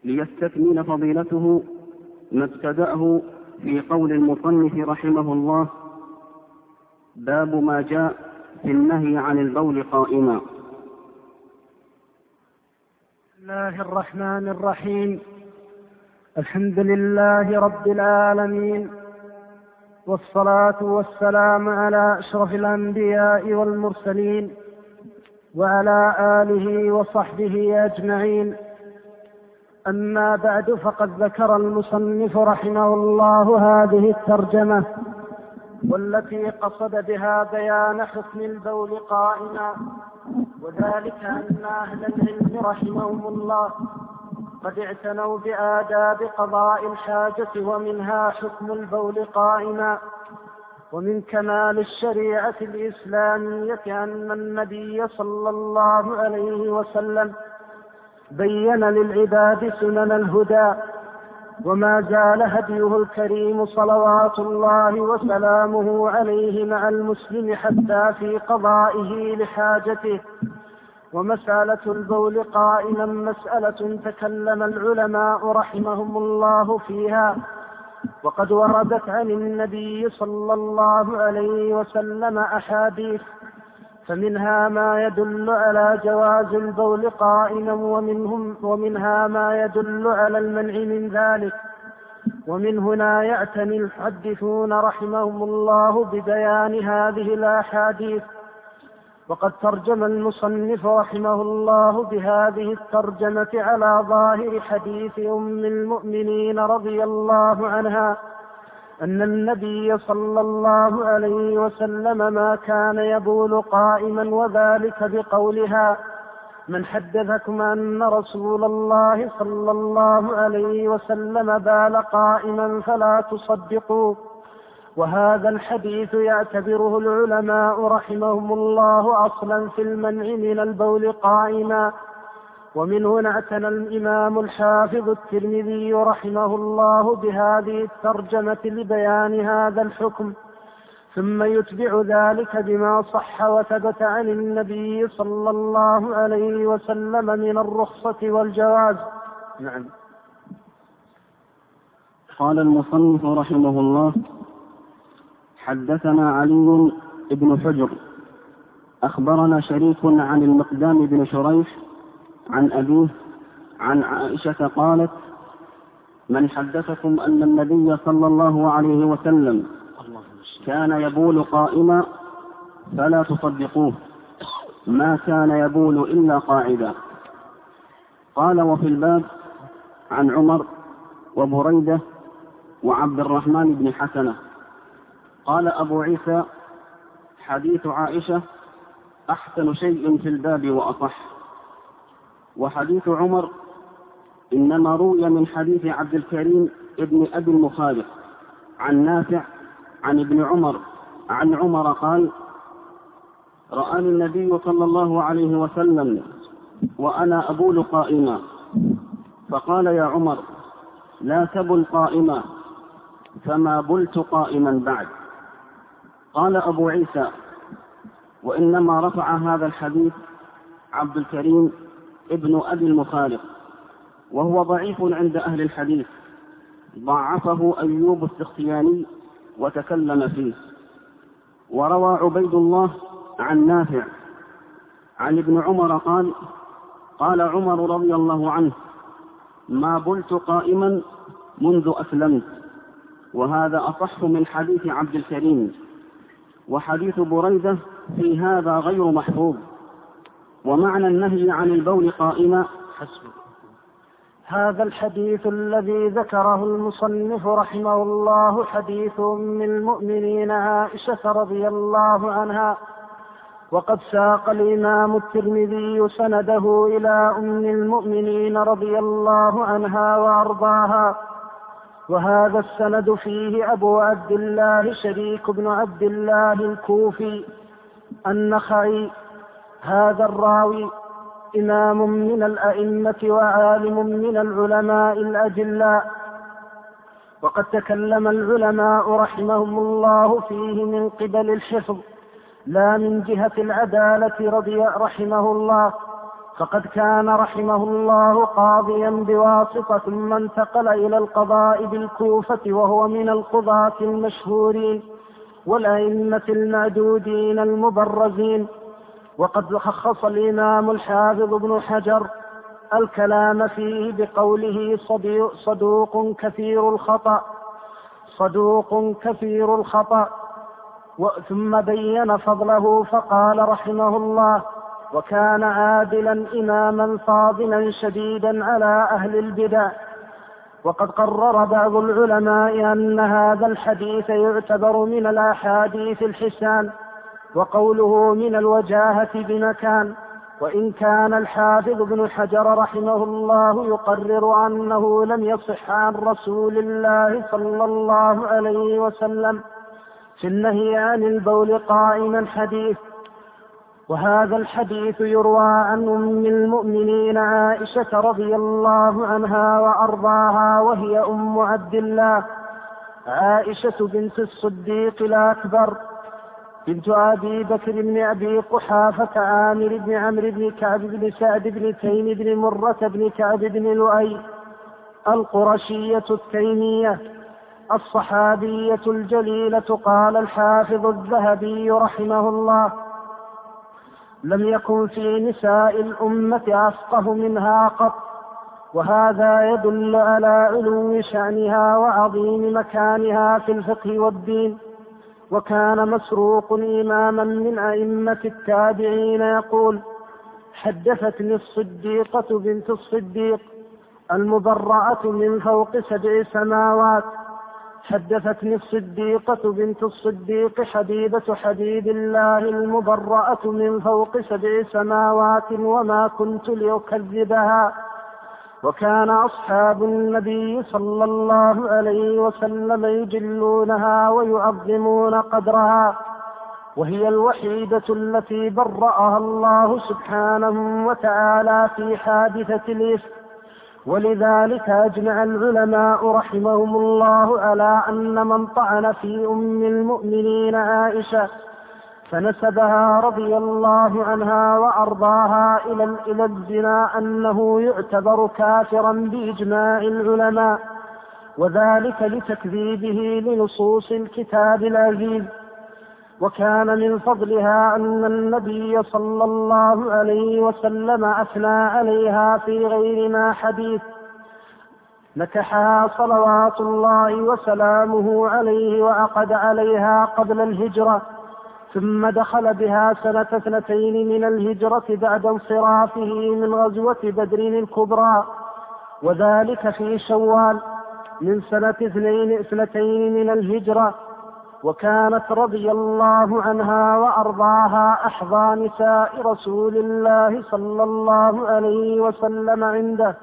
ليستكمل فضيلته ما ابتدأه في قول المصنف رحمه الله: باب ما جاء في النهي عن البول قائما. بسم الله الرحمن الرحيم. الحمد لله رب العالمين، والصلاة والسلام على أشرف الأنبياء والمرسلين وعلى آله وصحبه أجمعين. أما بعد، فقد ذكر المصنف رحمه الله هذه الترجمة، والتي قصد بها بيان حكم البول قائما، وذلك أن أهل العلم رحمهم الله قد اعتنوا بآداب قضاء الحاجة، ومنها حكم البول قائما. ومن كمال الشريعة الإسلامية أن النبي صلى الله عليه وسلم بين للعباد سنن الهدى، وما زال هديه الكريم صلوات الله وسلامه عليه مع المسلم حتى في قضائه لحاجته. ومسألة البول قائما مسألة تكلم العلماء رحمهم الله فيها، وقد وردت عن النبي صلى الله عليه وسلم أحاديث، فمنها ما يدل على جواز البول قائما، ومنها ما يدل على المنع من ذلك. ومن هنا يعتني المحدثون رحمهم الله ببيان هذه الأحاديث. وقد ترجم المصنف رحمه الله بهذه الترجمة على ظاهر حديث أم المؤمنين رضي الله عنها أن النبي صلى الله عليه وسلم ما كان يبول قائما، وذلك بقولها: من حدثكم أن رسول الله صلى الله عليه وسلم بال قائما فلا تصدقوا. وهذا الحديث يعتبره العلماء رحمهم الله أصلا في المنع من البول قائما. ومن هنا اعتنى الإمام الحافظ الترمذي رحمه الله بهذه الترجمة لبيان هذا الحكم، ثم يتبع ذلك بما صح وثبت عن النبي صلى الله عليه وسلم من الرخصة والجواز. نعم. قال المصنف رحمه الله: حدثنا علي بن حجر أخبرنا شريك عن المقدام بن شريح عن أبيه عن عائشة قالت: من حدثكم أن النبي صلى الله عليه وسلم كان يبول قائما فلا تصدقوه، ما كان يبول إلا قاعدا. قال: وفي الباب عن عمر وبريدة وعبد الرحمن بن حسنة. قال أبو عيسى: حديث عائشة أحسن شيء في الباب وأصح. وحديث عمر إنما روي من حديث عبد الكريم ابن أبي المخالف عن نافع عن ابن عمر عن عمر قال: رآني النبي صلى الله عليه وسلم وأنا أبول قائما، فقال: يا عمر لا تبل قائما، فما بلت قائما بعد. قال أبو عيسى: وإنما رفع هذا الحديث عبد الكريم ابن أبي المخالف، وهو ضعيف عند أهل الحديث، ضعفه أيوب السختياني وتكلم فيه. وروى عبيد الله عن نافع عن ابن عمر قال: قال عمر رضي الله عنه: ما بلت قائما منذ أسلمت. وهذا أصح من حديث عبد الكريم. وحديث بريدة في هذا غير محفوظ. ومعنى النهي عن البول قائما حسب. هذا الحديث الذي ذكره المصنف رحمه الله حديث أم المؤمنين عائشة رضي الله عنها، وقد ساق الإمام الترمذي سنده إلى أم المؤمنين رضي الله عنها وأرضاها. وهذا السند فيه أبو عبد الله شريك بن عبد الله الكوفي النخعي. هذا الراوي إمام من الأئمة وعالم من العلماء الأجلاء، وقد تكلم العلماء رحمهم الله فيه من قبل الحفظ لا من جهة العدالة رحمه الله. فقد كان رحمه الله قاضيا بواسطة ثم انتقل إلى القضاء بالكوفة وهو من القضاة المشهورين والأئمة المعدودين المبرزين. وقد خص الإمام الحافظ ابن حجر الكلام فيه بقوله صدوق كثير الخطأ ثم بين فضله فقال رحمه الله: وكان عادلا إماما فاضلا شديدا على أهل البدع. وقد قرر بعض العلماء أن هذا الحديث يعتبر من الأحاديث الحسان، وقوله من الوجاهة بمكان، وإن كان الحافظ ابن حجر رحمه الله يقرر أنه لم يصح عن رسول الله صلى الله عليه وسلم في النهي عن البول قائما حديث. وهذا الحديث يروى عن أم المؤمنين عائشة رضي الله عنها وأرضاها، وهي أم عبد الله عائشة بنت الصديق الأكبر بنت أبي بكر بن أبي قحافة عامر بن عمرو بن كعب بن سعد بن تيم بن مرة بن كعب بن لؤي القرشية التيمية الصحابية الجليلة. قال الحافظ الذهبي رحمه الله: لم يكن في نساء الأمة أفقه منها قط. وهذا يدل على علو شأنها وعظيم مكانها في الفقه والدين. وكان مسروق إماما من أئمة التابعين يقول: حدثتني الصديقة بنت الصديق المبرأة من فوق 7 سماوات. حدثتني الصديقة بنت الصديق حبيبة حبيب الله المبرأة من فوق 7 سماوات وما كنت لأكذبها. وكان أصحاب النبي صلى الله عليه وسلم يجلونها ويعظمون قدرها، وهي الوحيدة التي برأها الله سبحانه وتعالى في حادثة الإفك. ولذلك أجمع العلماء رحمهم الله على أن من طعن في أم المؤمنين عائشة فنسبها رضي الله عنها وأرضاها إلى الزنا أنه يعتبر كافرا بإجماع العلماء، وذلك لتكذيبه لنصوص الكتاب العزيز. وكان من فضلها أن النبي صلى الله عليه وسلم أثنى عليها في غير ما حديث. نكحها صلوات الله وسلامه عليه وعقد عليها قبل الهجرة، ثم دخل بها سنة 2 من الهجرة بعد انصرافه من غزوة بدر الكبرى، وذلك في شوال من سنة 2 من الهجرة. وكانت رضي الله عنها وأرضاها أحظى نساء رسول الله صلى الله عليه وسلم عنده.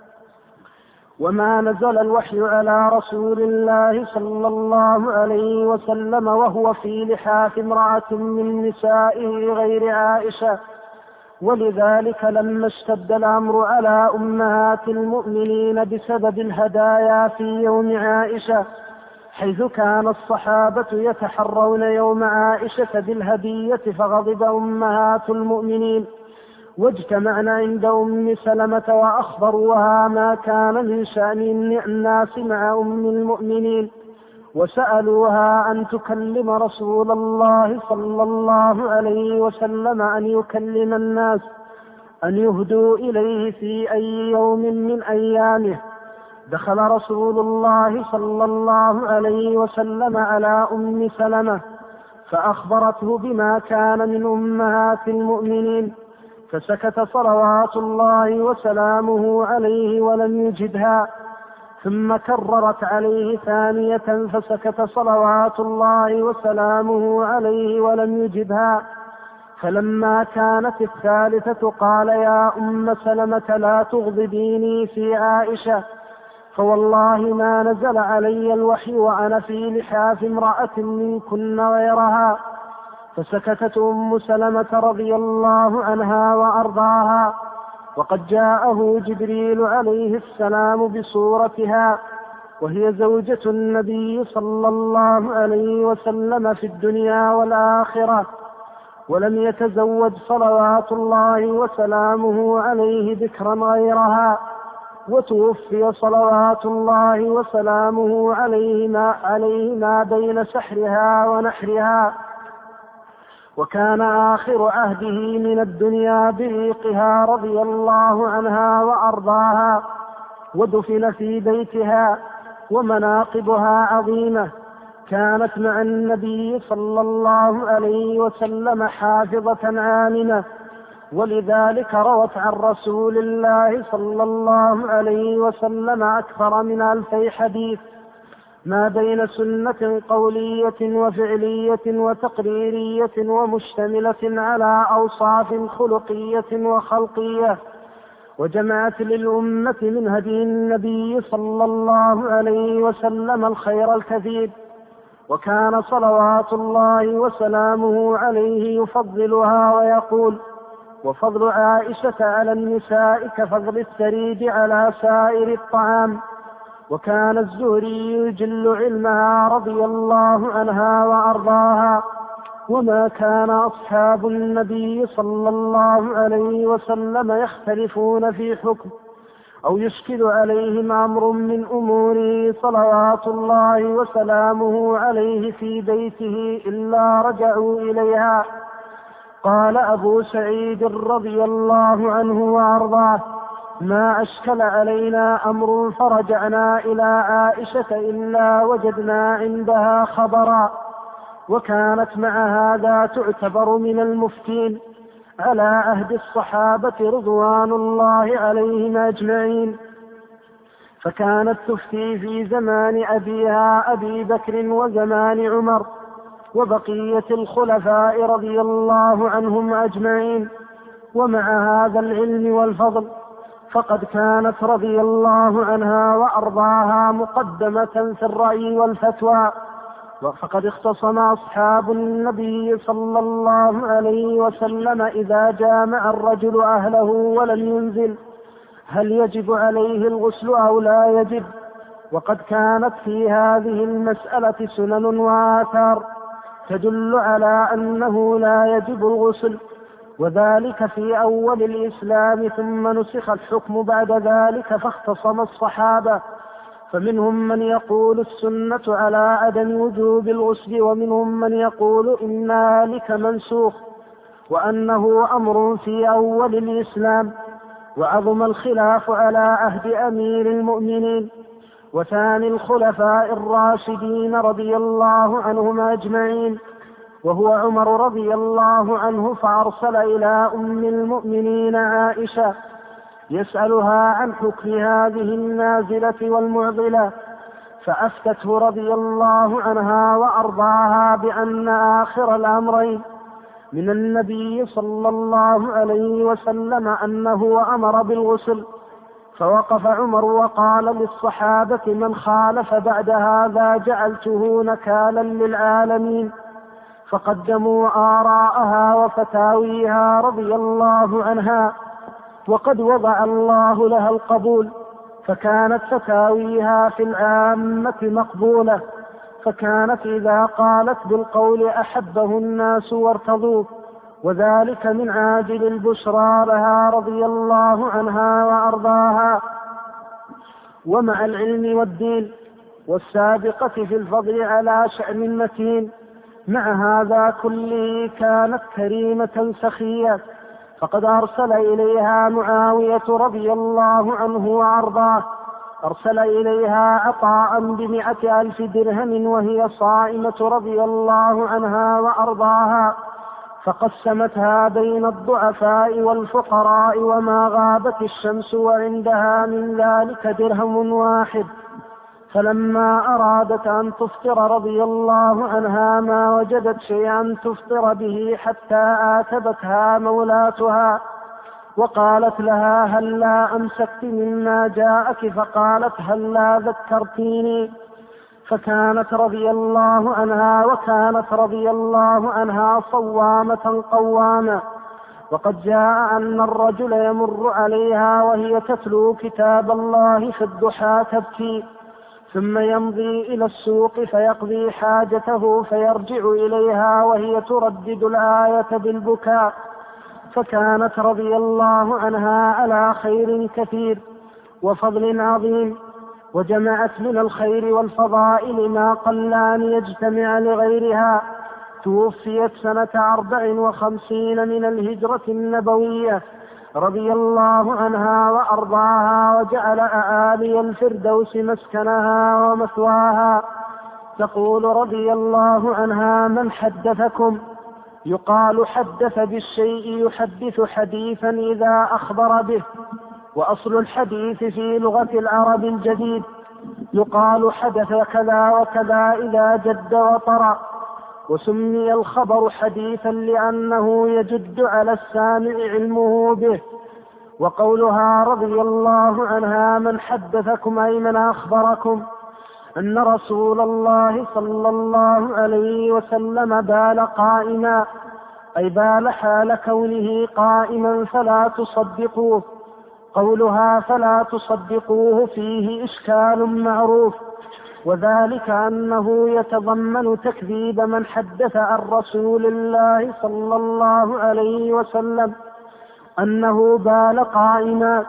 وما نزل الوحي على رسول الله صلى الله عليه وسلم وهو في لحاف امرأة من نسائه غير عائشة. ولذلك لما اشتد الأمر على أمهات المؤمنين بسبب الهدايا في يوم عائشة، حيث كان الصحابة يتحرون يوم عائشة بالهدية، فغضب أمهات المؤمنين واجتمعن عند أم سلمة وأخبروها ما كان من شأن الناس مع أم المؤمنين، وسألوها أن تكلم رسول الله صلى الله عليه وسلم أن يكلم الناس، أن يهدوا إليه في أي يوم من أيامه. دخل رسول الله صلى الله عليه وسلم على أم سلمة فأخبرته بما كان من أمهات المؤمنين، فسكت صلوات الله وسلامه عليه ولم يجدها، ثم كررت عليه 2 فسكت صلوات الله وسلامه عليه ولم يجدها. فلما كانت 3 قال: يا أم سلمة لا تغضبيني في عائشة، فوالله ما نزل علي الوحي وأنا في لحاف امرأة منكن غيرها. فسكتت أم سلمة رضي الله عنها وأرضاها. وقد جاءه جبريل عليه السلام بصورتها، وهي زوجة النبي صلى الله عليه وسلم في الدنيا والآخرة، ولم يتزوج صلوات الله وسلامه عليه ذكرا غيرها، وتوفي صلوات الله وسلامه عليه ما بين سحرها ونحرها، وكان آخر عهده من الدنيا بريقها رضي الله عنها وأرضاها، ودفن في بيتها. ومناقبها عظيمة، كانت مع النبي صلى الله عليه وسلم حافظة عالمة، ولذلك روت عن رسول الله صلى الله عليه وسلم أكثر من 2000 حديث، ما بين سنة قولية وفعلية وتقريرية ومشتملة على أوصاف خلقية وخلقية، وجمعت للأمة من هدي النبي صلى الله عليه وسلم الخير الكثير. وكان صلوات الله وسلامه عليه يفضلها ويقول: وفضل عائشة على النساء كفضل الثريد على سائر الطعام. وكان الزهري يجل علمها رضي الله عنها وأرضاها. وما كان أصحاب النبي صلى الله عليه وسلم يختلفون في حكم أو يشكل عليهم أمر من أموره صلوات الله وسلامه عليه في بيته إلا رجعوا إليها. قال أبو سعيد رضي الله عنه وأرضاه: ما أشكل علينا أمر فرجعنا إلى عائشة إلا وجدنا عندها خبرا. وكانت مع هذا تعتبر من المفتين على عهد الصحابة رضوان الله عليهم أجمعين، فكانت تفتي في زمان أبيها أبي بكر وزمان عمر وبقية الخلفاء رضي الله عنهم أجمعين. ومع هذا العلم والفضل فقد كانت رضي الله عنها وأرضاها مقدمة في الرأي والفتوى. فقد اختصم أصحاب النبي صلى الله عليه وسلم إذا جامع الرجل أهله ولم ينزل هل يجب عليه الغسل أو لا يجب. وقد كانت في هذه المسألة سنن وآثار تدل على أنه لا يجب الغسل، وذلك في أول الإسلام، ثم نسخ الحكم بعد ذلك فاختصم الصحابة، فمنهم من يقول السنة على عدم وجوب الغسل، ومنهم من يقول إن ذلك منسوخ وأنه أمر في أول الإسلام. وعظم الخلاف على عهد أمير المؤمنين وثاني الخلفاء الراشدين رضي الله عنهم أجمعين، وهو عمر رضي الله عنه، فأرسل إلى أم المؤمنين عائشة يسألها عن حكم هذه النازلة والمعضلة، فأفتته رضي الله عنها وأرضاها بأن آخر الأمرين من النبي صلى الله عليه وسلم أنه أمر بالغسل. فوقف عمر وقال للصحابة: من خالف بعد هذا جعلته نكالا للعالمين. فقدموا آراءها وفتاويها رضي الله عنها، وقد وضع الله لها القبول، فكانت فتاويها في العامة مقبولة، فكانت إذا قالت بالقول أحبه الناس وارتضوه، وذلك من عاجل البشرى لها رضي الله عنها وأرضاها. ومع العلم والدين والسابقة في الفضل على شأن متين، مع هذا كله كانت كريمة سخية، فقد أرسل إليها معاوية رضي الله عنه وأرضاه، أرسل إليها عطاء ب100,000 درهم وهي صائمة رضي الله عنها وأرضاها، فقسمتها بين الضعفاء والفقراء وما غابت الشمس وعندها من ذلك درهم واحد. فلما أرادت أن تفطر رضي الله عنها ما وجدت شيئا تفطر به حتى آتبتها مولاتها وقالت لها: هلا أمسكت مما جاءك؟ فقالت: هلا ذكرتيني. فكانت رضي الله عنها وكانت رضي الله عنها صوامة قوامة. وقد جاء أن الرجل يمر عليها وهي تتلو كتاب الله في الضحى تبكي، ثم يمضي إلى السوق فيقضي حاجته فيرجع إليها وهي تردد الآية بالبكاء. فكانت رضي الله عنها على خير كثير وفضل عظيم، وجمعت من الخير والفضائل ما قل أن يجتمع لغيرها. توفيت سنة 54 من الهجرة النبوية رضي الله عنها وأرضاها، وجعل أعالي الفردوس مسكنها ومثواها. تقول رضي الله عنها: من حدثكم؟ يقال حدث بالشيء يحدث حديثا إذا أخبر به. وأصل الحديث في لغة العرب الجديد، يقال حدث كذا وكذا إذا جد وطرأ. وسمي الخبر حديثا لأنه يجد على السامع علمه به. وقولها رضي الله عنها: من حدثكم أي من أخبركم أن رسول الله صلى الله عليه وسلم بال قائما، أي بال حال كونه قائما فلا تصدقوه. قولها فلا تصدقوه فيه إشكال معروف، وذلك أنه يتضمن تكذيب من حدث عن رسول الله صلى الله عليه وسلم أنه بال قائما.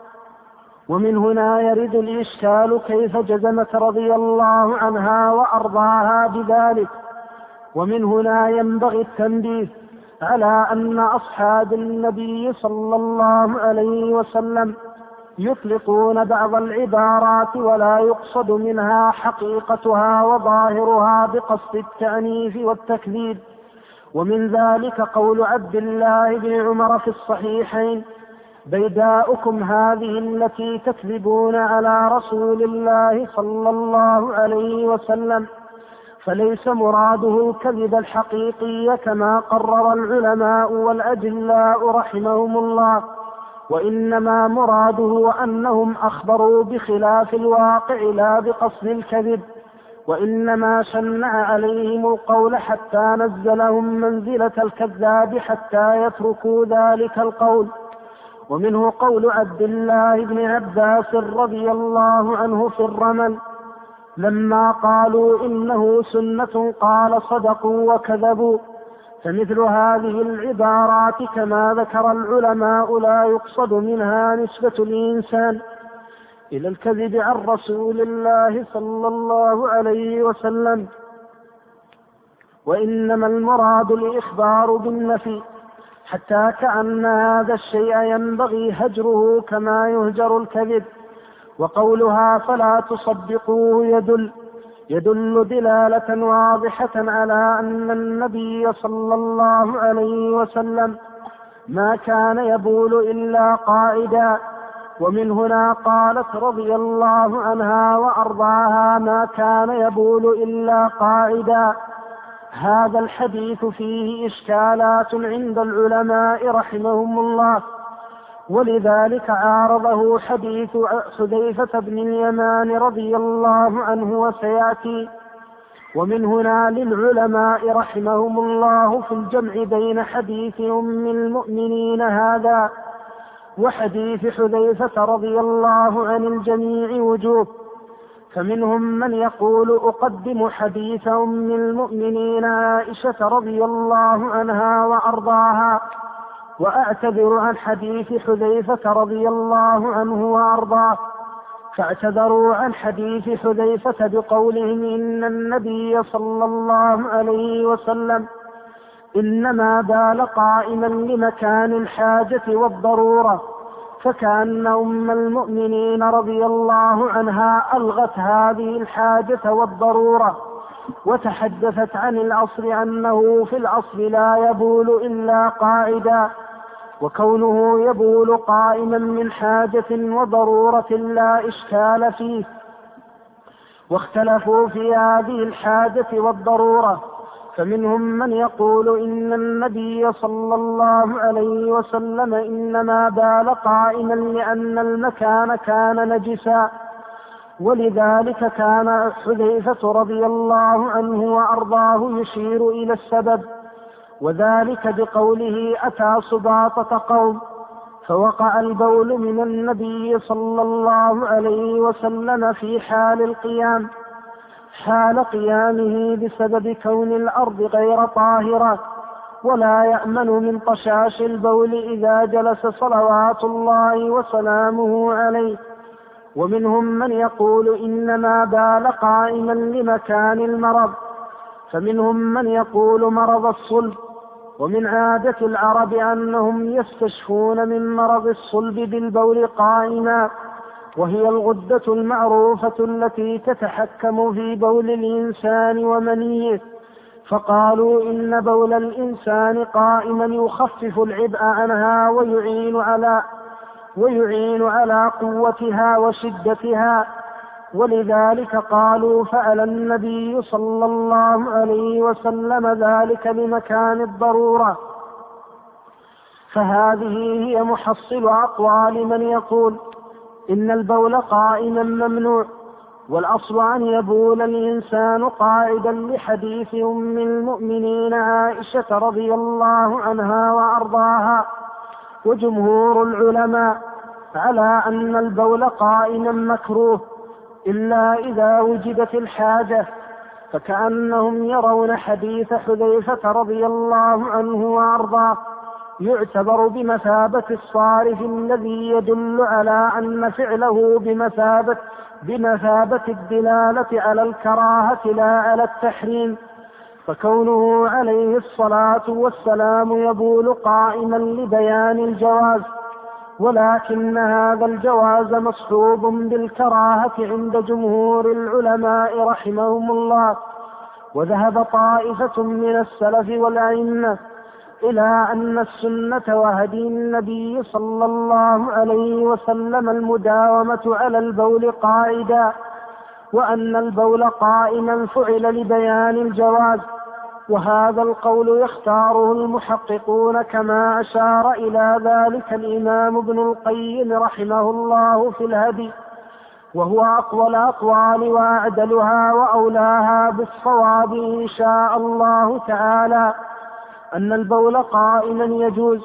ومن هنا يرد الإشكال كيف جزمت رضي الله عنها وأرضاها بذلك. ومن هنا ينبغي التنبيه على أن أصحاب النبي صلى الله عليه وسلم يطلقون بعض العبارات ولا يقصد منها حقيقتها وظاهرها بقصد التعنيف والتكذيب. ومن ذلك قول عبد الله بن عمر في الصحيحين: بيداؤكم هذه التي تكذبون على رسول الله صلى الله عليه وسلم. فليس مراده الكذب الحقيقي كما قرر العلماء والأجلاء رحمهم الله، وإنما مراده أنهم أخبروا بخلاف الواقع لا بقصد الكذب، وإنما شنع عليهم القول حتى نزلهم منزلة الكذاب حتى يتركوا ذلك القول. ومنه قول عبد الله بن عباس رضي الله عنه في الرمل لما قالوا إنه سنة قال صدقوا وكذبوا. فمثل هذه العبارات كما ذكر العلماء لا يقصد منها نسبة الإنسان إلى الكذب عن رسول الله صلى الله عليه وسلم، وإنما المراد الإخبار بالنفي، حتى كأن هذا الشيء ينبغي هجره كما يهجر الكذب. وقولها فلا تصدقوه يدل دلالة واضحة على أن النبي صلى الله عليه وسلم ما كان يبول إلا قاعدا. ومن هنا قالت رضي الله عنها وأرضاها: ما كان يبول إلا قاعدا. هذا الحديث فيه إشكالات عند العلماء رحمهم الله، ولذلك عارضه حديث حذيفة بن اليمان رضي الله عنه وسيأتي. ومن هنا للعلماء رحمهم الله في الجمع بين حديث أم المؤمنين هذا وحديث حذيفة رضي الله عن الجميع وجوه. فمنهم من يقول أقدم حديث أم المؤمنين عائشة رضي الله عنها وأرضاها وأعتذر عن حديث حذيفة رضي الله عنه وأرضاه. فاعتذروا عن حديث حذيفة بقولهم إن النبي صلى الله عليه وسلم إنما بال قائما لمكان الحاجة والضرورة، فكأن أم المؤمنين رضي الله عنها ألغت هذه الحاجة والضرورة وتحدثت عن الأصل أنه في الأصل لا يبول إلا قاعدا، وكونه يبول قائما من حاجة وضرورة لا إشكال فيه. واختلفوا في هذه الحاجة والضرورة، فمنهم من يقول إن النبي صلى الله عليه وسلم إنما بال قائما لأن المكان كان نجسا، ولذلك كان حذيفة رضي الله عنه وأرضاه يشير إلى السبب، وذلك بقوله أتى سباطة قوم، فوقع البول من النبي صلى الله عليه وسلم في حال قيامه بسبب كون الأرض غير طاهرة، ولا يأمن من طشاش البول إذا جلس صلوات الله وسلامه عليه. ومنهم من يقول إنما بال قائما لمكان المرض، فمنهم من يقول مرض الصلب. ومن عادة العرب أنهم يستشفون من مرض الصلب بالبول قائما، وهي الغدة المعروفة التي تتحكم في بول الإنسان ومنيه، فقالوا إن بول الإنسان قائما يخفف العبء عنها ويعين على قوتها وشدتها، ولذلك قالوا فعل النبي صلى الله عليه وسلم ذلك لمكان الضرورة. فهذه هي محصل أقوال من يقول إن البول قائما ممنوع، والأصل أن يبول الإنسان قاعدا، لحديث أم المؤمنين عائشة رضي الله عنها وأرضاها. وجمهور العلماء على أن البول قائما مكروه إلا إذا وجدت الحاجة، فكأنهم يرون حديث حذيفة رضي الله عنه وأرضاه يعتبر بمثابة الصارف الذي يدل على أن فعله بمثابة الدلالة على الكراهة لا على التحريم، فكونه عليه الصلاة والسلام يبول قائما لبيان الجواز، ولكن هذا الجواز مصحوب بالكراهة عند جمهور العلماء رحمهم الله. وذهب طائفة من السلف والأئمة إلى أن السنة وهدي النبي صلى الله عليه وسلم المداومة على البول قاعدا، وأن البول قائما فعل لبيان الجواز، وهذا القول يختاره المحققون كما أشار إلى ذلك الإمام ابن القيم رحمه الله في الهدي، وهو أقوى الأقوال وأعدلها وأولاها بالصواب إن شاء الله تعالى، أن البول قائما يجوز،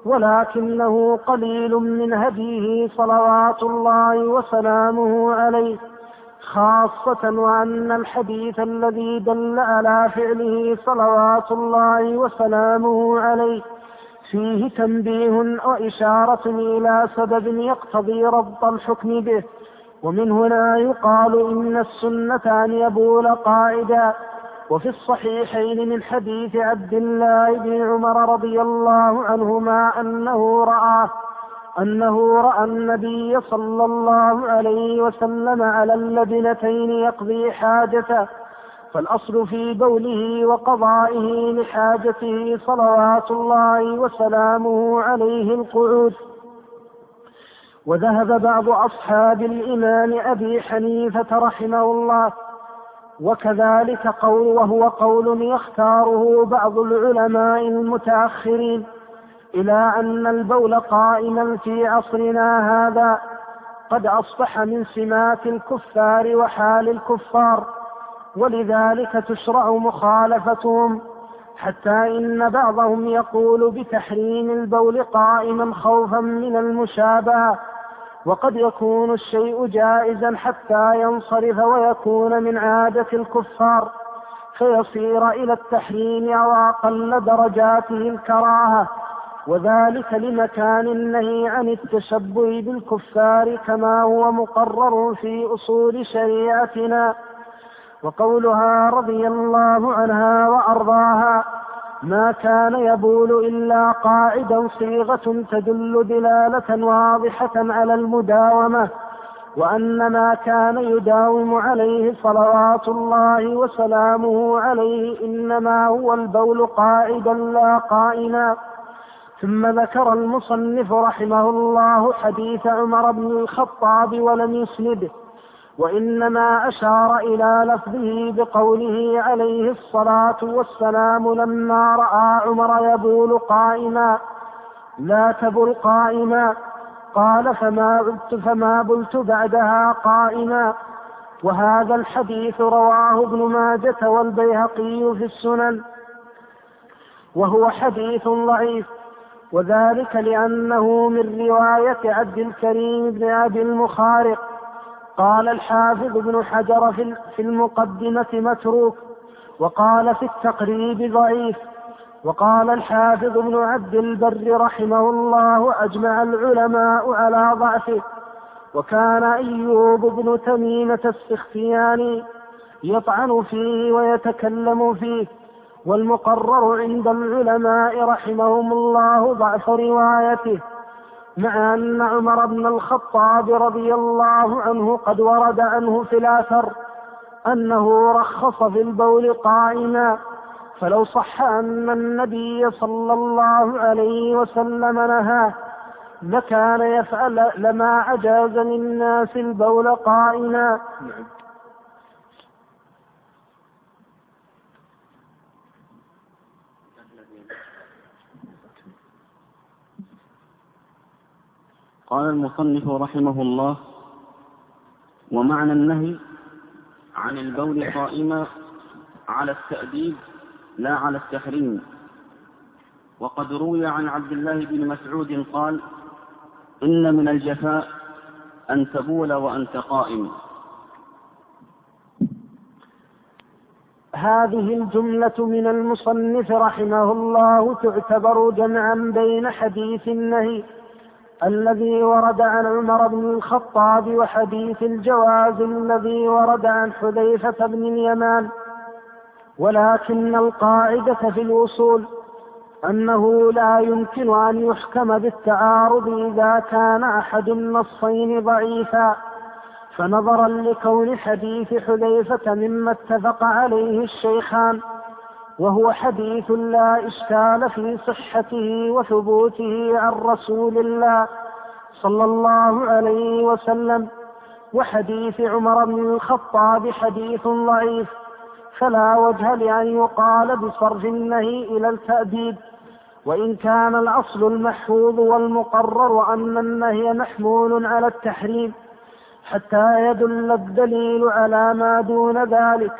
ولكنه قليل من هديه صلوات الله وسلامه عليه خاصة، وأن الحديث الذي دل على فعله صلوات الله وسلامه عليه فيه تنبيه وإشارة إلى سبب يقتضي ربط الحكم به. ومن هنا يقال إن السنة أن يبول قاعدا. وفي الصحيحين من حديث عبد الله بن عمر رضي الله عنهما أنه رأى النبي صلى الله عليه وسلم على اللبنتين يقضي حاجته، فالأصل في بوله وقضائه لحاجته صلوات الله وسلامه عليه القعود. وذهب بعض أصحاب الإمام أبي حنيفة رحمه الله، وكذلك وهو قول يختاره بعض العلماء المتأخرين، إلى أن البول قائما في عصرنا هذا قد أصبح من سمات الكفار وحال الكفار، ولذلك تشرع مخالفتهم، حتى إن بعضهم يقول بتحريم البول قائما خوفا من المشابهة، وقد يكون الشيء جائزا حتى ينصرف ويكون من عادة الكفار فيصير إلى التحريم أو أقل درجاته الكراهة، وذلك لمكان النهي عن التشبه بالكفار كما هو مقرر في أصول شريعتنا. وقولها رضي الله عنها وأرضاها ما كان يبول إلا قاعدا صيغة تدل دلالة واضحة على المداومة، وأن ما كان يداوم عليه صلوات الله وسلامه عليه إنما هو البول قاعدا لا قائما. ثم ذكر المصنف رحمه الله حديث عمر بن الخطاب ولم يسنده، وإنما أشار إلى لفظه بقوله عليه الصلاة والسلام لما رأى عمر يبول قائما لا تبل قائما، قال فما بلت بعدها قائما. وهذا الحديث رواه ابن ماجة والبيهقي في السنن، وهو حديث ضعيف، وذلك لأنه من رواية عبد الكريم بن أبي المخارق. قال الحافظ ابن حجر في المقدمة متروك، وقال في التقريب ضعيف. وقال الحافظ ابن عبد البر رحمه الله أجمع العلماء على ضعفه. وكان أيوب بن تميمة السختياني يطعن فيه ويتكلم فيه، والمقرر عند العلماء رحمهم الله ضعف روايته، مع أن عمر بن الخطاب رضي الله عنه قد ورد عنه في الأثر أنه رخص في البول قائما، فلو صح أن النبي صلى الله عليه وسلم نهاه لكان يفعل لما عجاز للناس البول قائما. قال المصنف رحمه الله: ومعنى النهي عن البول قائما على التأديب لا على التحريم. وقد روي عن عبد الله بن مسعود قال: إن من الجفاء أن تبول وأنت قائم. هذه الجملة من المصنف رحمه الله تعتبر جمعا بين حديث النهي الذي ورد عن عمر بن الخطاب وحديث الجواز الذي ورد عن حذيفة بن اليمان. ولكن القاعدة في الوصول أنه لا يمكن أن يحكم بالتعارض إذا كان أحد النصين ضعيفا، فنظرا لكون حديث حذيفة مما اتفق عليه الشيخان، وهو حديث لا إشكال في صحته وثبوته عن رسول الله صلى الله عليه وسلم، وحديث عمر بن الخطاب حديث ضعيف، فلا وجه لأن يقال بصرف النهي إلى التأديب، وإن كان الأصل المحفوظ والمقرر أن النهي محمول على التحريم حتى يدل الدليل على ما دون ذلك.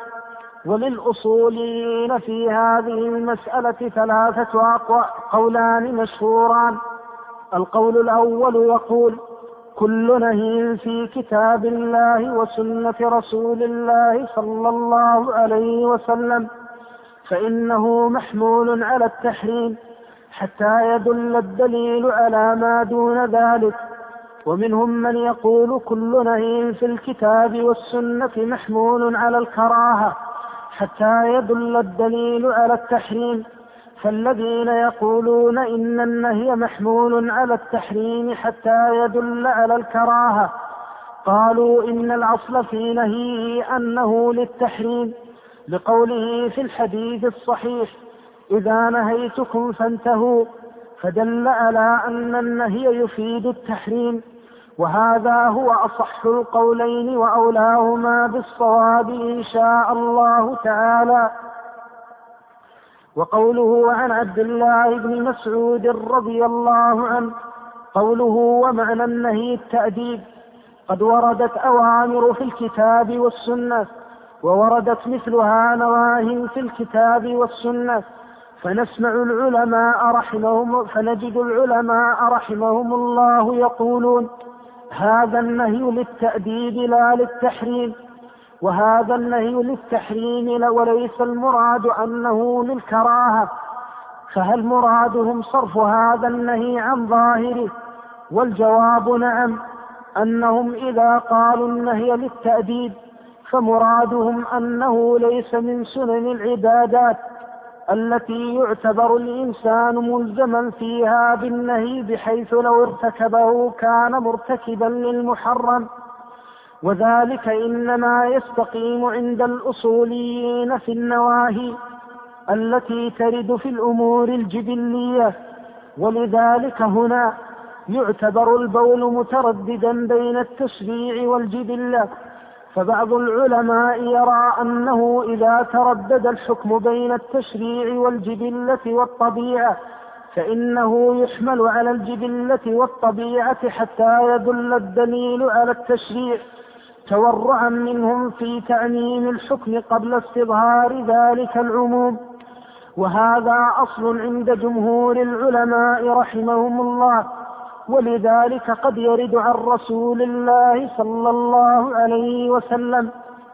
وللأصوليين في هذه المسألة ثلاثة قولان مشهوران. القول الأول يقول: كل نهي في كتاب الله وسنة رسول الله صلى الله عليه وسلم فإنه محمول على التحريم حتى يدل الدليل على ما دون ذلك. ومنهم من يقول: كل نهي في الكتاب والسنة محمول على الكراهة حتى يدل الدليل على التحريم. فالذين يقولون إن النهي محمول على التحريم حتى يدل على الكراهة قالوا إن الأصل في نهيه أنه للتحريم، لقوله في الحديث الصحيح: إذا نهيتكم فانتهوا، فدل على أن النهي يفيد التحريم، وهذا هو أصح القولين وأولاهما بالصواب إن شاء الله تعالى. وقوله عن عبد الله بن مسعود رضي الله عنه قوله: ومعنى النهي التأديب. قد وردت أوامر في الكتاب والسنة، ووردت مثلها نواهي في الكتاب والسنة، فنجد العلماء رحمهم الله يقولون: هذا النهي للتأديب لا للتحريم، وهذا النهي للتحريم وليس المراد أنه للكراهة، فهل مرادهم صرف هذا النهي عن ظاهره؟ والجواب نعم، أنهم إذا قالوا النهي للتأديب فمرادهم أنه ليس من سنن العبادات التي يعتبر الإنسان ملزما فيها بالنهي بحيث لو ارتكبه كان مرتكبا للمحرم، وذلك إنما يستقيم عند الأصوليين في النواهي التي ترد في الأمور الجبلية. ولذلك هنا يعتبر البول مترددا بين التشريع والجبلة، فبعض العلماء يرى أنه إذا تردد الحكم بين التشريع والجبلة والطبيعة فإنه يحمل على الجبلة والطبيعة حتى يدل الدليل على التشريع، تورعا منهم في تعميم الحكم قبل استظهار ذلك العموم. وهذا أصل عند جمهور العلماء رحمهم الله. ولذلك قد يرد عن رسول الله صلى الله عليه وسلم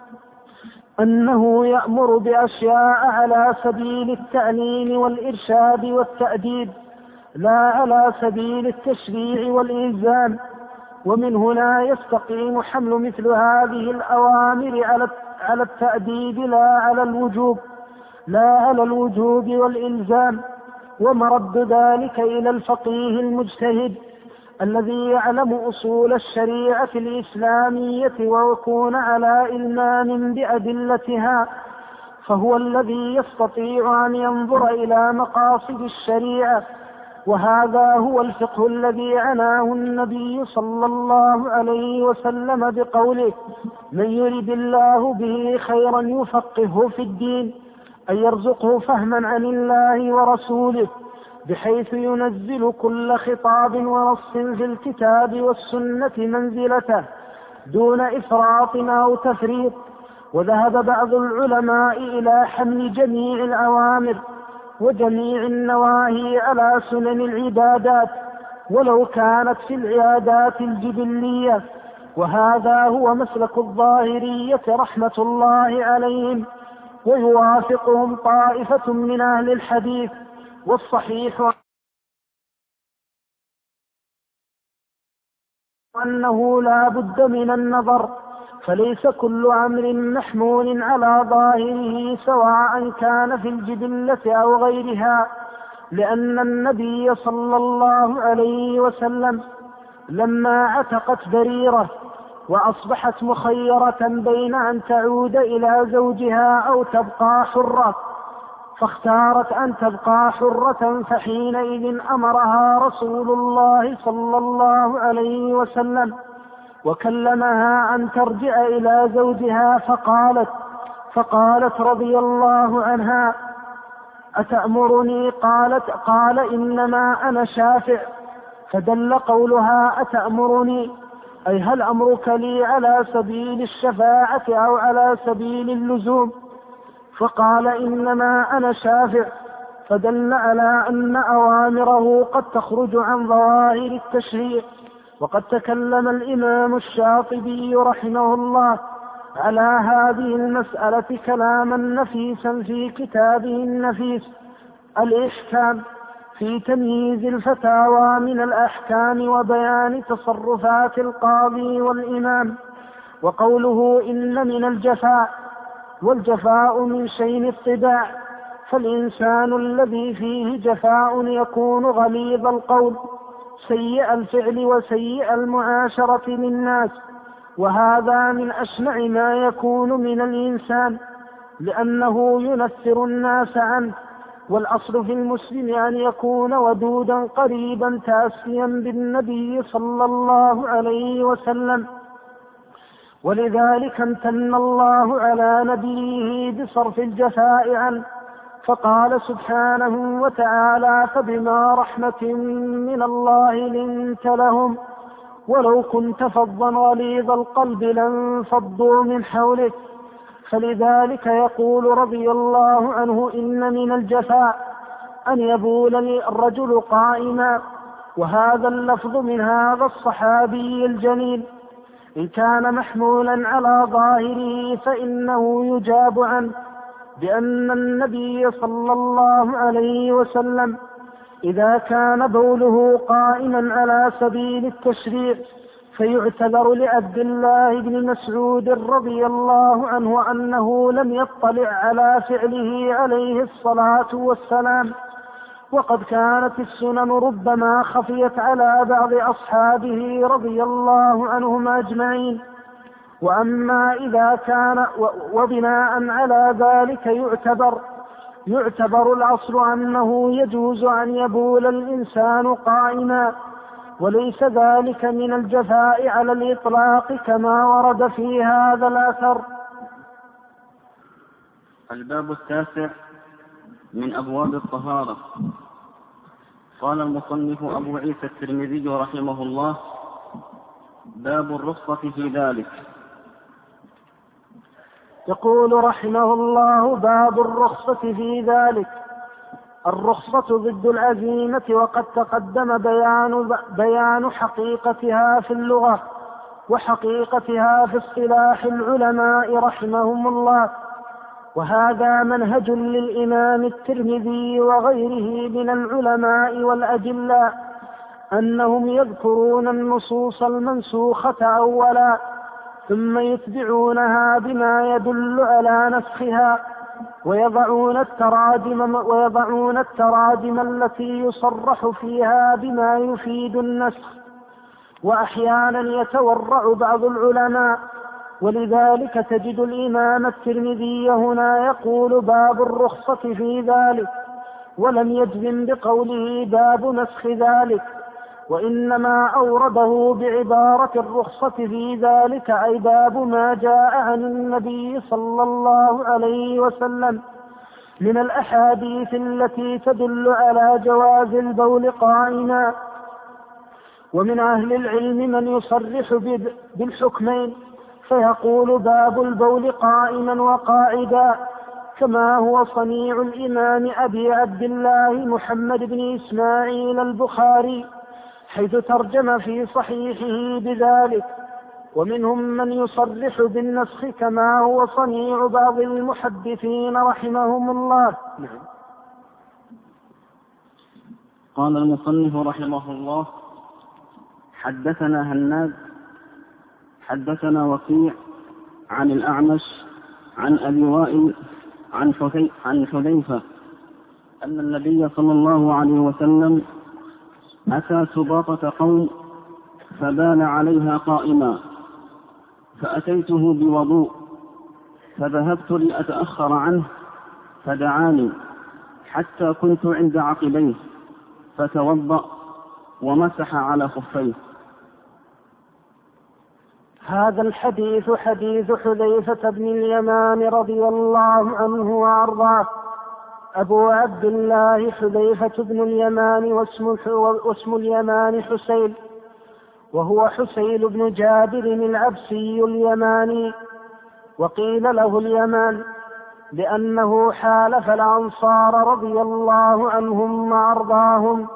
أنه يأمر بأشياء على سبيل التعليم والإرشاد والتأديب لا على سبيل التشريع والإلزام. ومن هنا يستقيم حمل مثل هذه الأوامر على التأديب لا على الوجوب والإلزام. ومرد ذلك إلى الفقيه المجتهد الذي يعلم أصول الشريعة الإسلامية ويكون على إلمام بأدلتها، فهو الذي يستطيع أن ينظر إلى مقاصد الشريعة. وهذا هو الفقه الذي عناه النبي صلى الله عليه وسلم بقوله: من يرد الله به خيرا يفقهه في الدين، أن يرزقه فهما عن الله ورسوله، بحيث ينزل كل خطاب ونص في الكتاب والسنة منزلته دون إفراط أو تفريط. وذهب بعض العلماء إلى حمل جميع الأوامر وجميع النواهي على سنن العبادات ولو كانت في العيادات الجبلية، وهذا هو مسلك الظاهرية رحمة الله عليهم، ويوافقهم طائفة من أهل الحديث. والصحيح أنه لا بد من النظر، فليس كل أمر محمول على ظاهره سواء كان في الجبلة أو غيرها، لأن النبي صلى الله عليه وسلم لما عتقت بريرة وأصبحت مخيرة بين أن تعود إلى زوجها أو تبقى حرة، فاختارت أن تبقى حرة، فحينئذ أمرها رسول الله صلى الله عليه وسلم وكلمها أن ترجع إلى زوجها، فقالت رضي الله عنها: أتأمرني؟ قال إنما أنا شافع. فدل قولها أتأمرني أي هل أمرك لي على سبيل الشفاعة أو على سبيل اللزوم؟ فقال إنما أنا شافع، فدل على أن أوامره قد تخرج عن ظواهر التشريع. وقد تكلم الإمام الشاطبي رحمه الله على هذه المسألة كلاما نفيسا في كتابه النفيس الإحكام في تمييز الفتاوى من الأحكام وبيان تصرفات القاضي والإمام. وقوله إن من الجفاء، والجفاء من شين الطباع، فالإنسان الذي فيه جفاء يكون غليظ القول سيء الفعل وسيء المعاشرة للناس، وهذا من أشنع ما يكون من الإنسان لأنه ينفر الناس عنه. والأصل في المسلم أن يكون ودودا قريبا تأسيا بالنبي صلى الله عليه وسلم، ولذلك امتن الله على نبيه بصرف الجفاء عنه، فقال سبحانه وتعالى: فبما رحمة من الله لنت لهم ولو كنت فظا غليظ القلب لانفضوا من حولك. فلذلك يقول رضي الله عنه: إن من الجفاء أن يبول الرجل قائما. وهذا اللفظ من هذا الصحابي الجليل إن كان محمولا على ظاهره فإنه يجاب عنه بأن النبي صلى الله عليه وسلم إذا كان بوله قائما على سبيل التشريع فيعتذر لعبد الله بن مسعود رضي الله عنه أنه لم يطلع على فعله عليه الصلاة والسلام، وقد كانت السنن ربما خفيت على بعض أصحابه رضي الله عنهم أجمعين. وأما إذا كان وبناء على ذلك يعتبر الأصل أنه يجوز أن يبول الإنسان قائما، وليس ذلك من الجفاء على الإطلاق كما ورد في هذا الأثر. الباب 9 من أبواب الطهارة. قال المصنف أبو عيسى الترمذي رحمه الله: باب الرخصة في ذلك. يقول رحمه الله: باب الرخصة في ذلك. الرخصة ضد العزيمة، وقد تقدم بيان حقيقتها في اللغة وحقيقتها في اصطلاح العلماء رحمهم الله. وهذا منهج للإمام الترمذي وغيره من العلماء والأدلة، أنهم يذكرون النصوص المنسوخة أولا ثم يتبعونها بما يدل على نسخها، ويضعون التراجم التي يصرح فيها بما يفيد النسخ. وأحيانا يتورع بعض العلماء، ولذلك تجد الإمام الترمذي هنا يقول باب الرخصة في ذلك، ولم يجزم بقوله باب نسخ ذلك، وإنما أورده بعبارة الرخصة في ذلك، أي باب ما جاء عن النبي صلى الله عليه وسلم من الأحاديث التي تدل على جواز البول قائما. ومن أهل العلم من يصرح بالحكمين، فيقول باب البول قائما وقاعدا، كما هو صنيع الإمام أبي عبد الله محمد بن إسماعيل البخاري، حيث ترجم في صحيحه بذلك. ومنهم من يصرح بالنسخ، كما هو صنيع بعض المحدثين رحمهم الله. قال المصنف رحمه الله: حدثنا هناد حدثنا وكيع عن الأعمش عن أبي وائل عن حذيفة أن النبي صلى الله عليه وسلم أتى سباطة قوم فبال عليها قائما، فأتيته بوضوء، فذهبت لأتأخر عنه فدعاني حتى كنت عند عقبيه فتوضأ ومسح على خفيه. هذا الحديث حديث حذيفة بن اليمان رضي الله عنه وأرضاه. أبو عبد الله حذيفة بن اليمان، واسم اليمان حسين، وهو حسين بن جابر العبسي اليماني، وقيل له اليمان لأنه حالف الأنصار رضي الله عنهم وأرضاهم.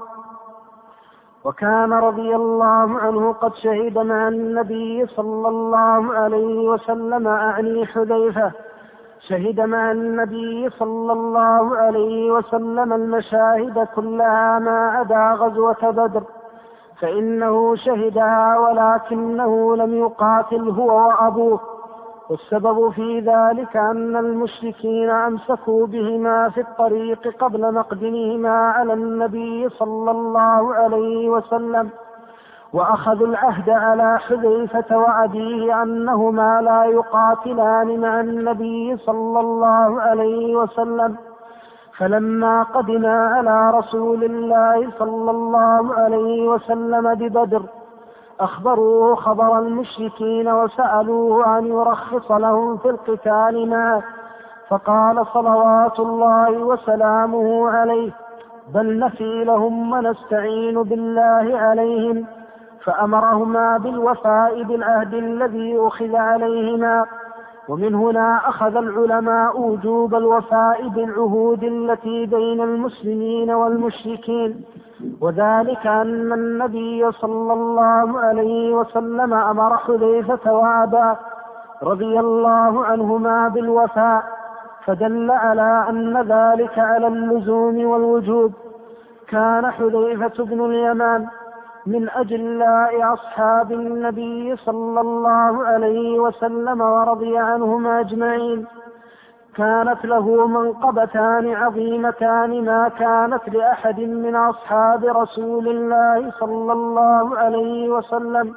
وكان رضي الله عنه قد شهد مع النبي صلى الله عليه وسلم، أعني حذيفة، شهد مع النبي صلى الله عليه وسلم المشاهد كلها ما عدا غزوة بدر، فإنه شهدها ولكنه لم يقاتل هو وأبوه. والسبب في ذلك أن المشركين أمسكوا بهما في الطريق قبل مقدمهما على النبي صلى الله عليه وسلم، وأخذوا العهد على حذيفة وأبيه أنهما لا يقاتلان مع النبي صلى الله عليه وسلم. فلما قدما على رسول الله صلى الله عليه وسلم ببدر، أخبروه خبر المشركين وسألوه أن يرخص لهم في القتال معه، فقال صلوات الله وسلامه عليه: بل نفي لهم ونستعين بالله عليهم. فأمرهما بالوفاء بالعهد الذي أخذ عليهما. ومن هنا أخذ العلماء وجوب الوفاء بالعهود التي بين المسلمين والمشركين، وذلك أن النبي صلى الله عليه وسلم أمر حذيفة وأباه رضي الله عنهما بالوفاء، فدل على أن ذلك على اللزوم والوجوب. كان حذيفة بن اليمان من أجلاء أصحاب النبي صلى الله عليه وسلم ورضي عنهم أجمعين. كانت له منقبتان عظيمتان ما كانت لأحد من أصحاب رسول الله صلى الله عليه وسلم.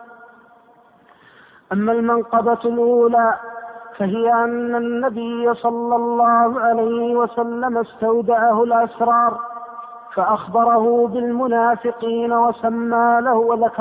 أما المنقبة الأولى فهي أن النبي صلى الله عليه وسلم استودعه الأسرار، فأخبره بالمنافقين وسمى له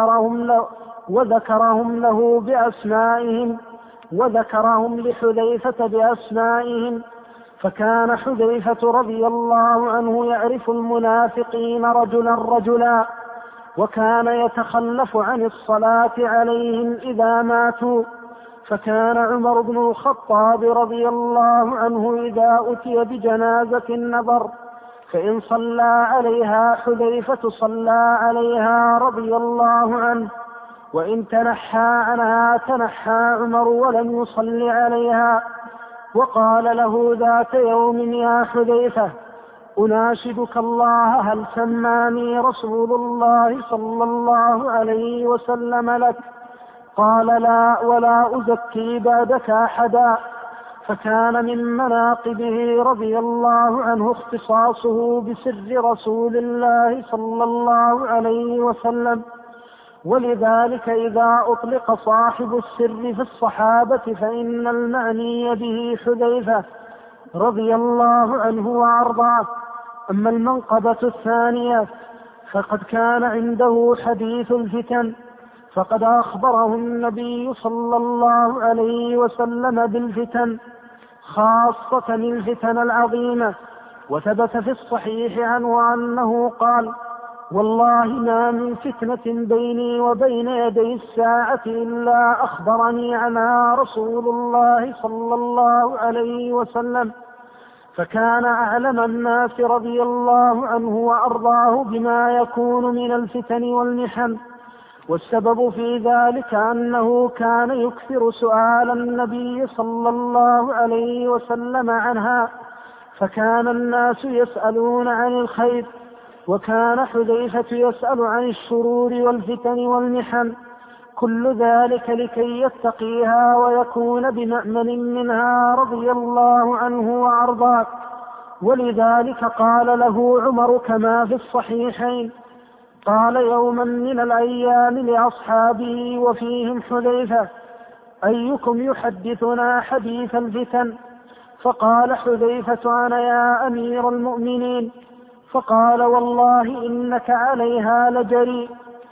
وذكرهم له بأسمائهم، وذكرهم لحذيفة بأسمائهم. فكان حذيفة رضي الله عنه يعرف المنافقين رجلا رجلا، وكان يتخلف عن الصلاة عليهم إذا ماتوا. فكان عمر بن الخطاب رضي الله عنه إذا أتي بجنازة نظر فإن صلى عليها حذيفة صلى عليها رضي الله عنه، وإن تنحى عنها تنحى عمر ولم يصل عليها. وقال له ذات يوم: يا حذيفة، أناشدك الله، هل سماني رسول الله صلى الله عليه وسلم لك؟ قال: لا، ولا أزكي بعدك أحدا. فكان من مناقبه رضي الله عنه اختصاصه بسر رسول الله صلى الله عليه وسلم، ولذلك إذا أطلق صاحب السر في الصحابة فإن المعني به حذيفة رضي الله عنه وأرضاه. أما المنقبة الثانية فقد كان عنده حديث الفتن، فقد أخبره النبي صلى الله عليه وسلم بالفتن، خاصة الفتن العظيمة. وثبت في الصحيح عنه أنه قال: والله ما من فتنة بيني وبين يدي الساعة إلا أخبرني عنها رسول الله صلى الله عليه وسلم. فكان أعلم الناس رضي الله عنه وأرضاه بما يكون من الفتن والمحن. والسبب في ذلك أنه كان يكثر سؤال النبي صلى الله عليه وسلم عنها، فكان الناس يسألون عن الخير، وكان حذيفة يسأل عن الشرور والفتن والمحن، كل ذلك لكي يتقيها ويكون بمأمن منها رضي الله عنه وأرضاه. ولذلك قال له عمر كما في الصحيحين، قال يوما من الأيام لأصحابه وفيهم حذيفة: أيكم يحدثنا حديث الفتن؟ فقال حذيفة: أنا يا أمير المؤمنين. فقال: والله إنك عليها لجريء.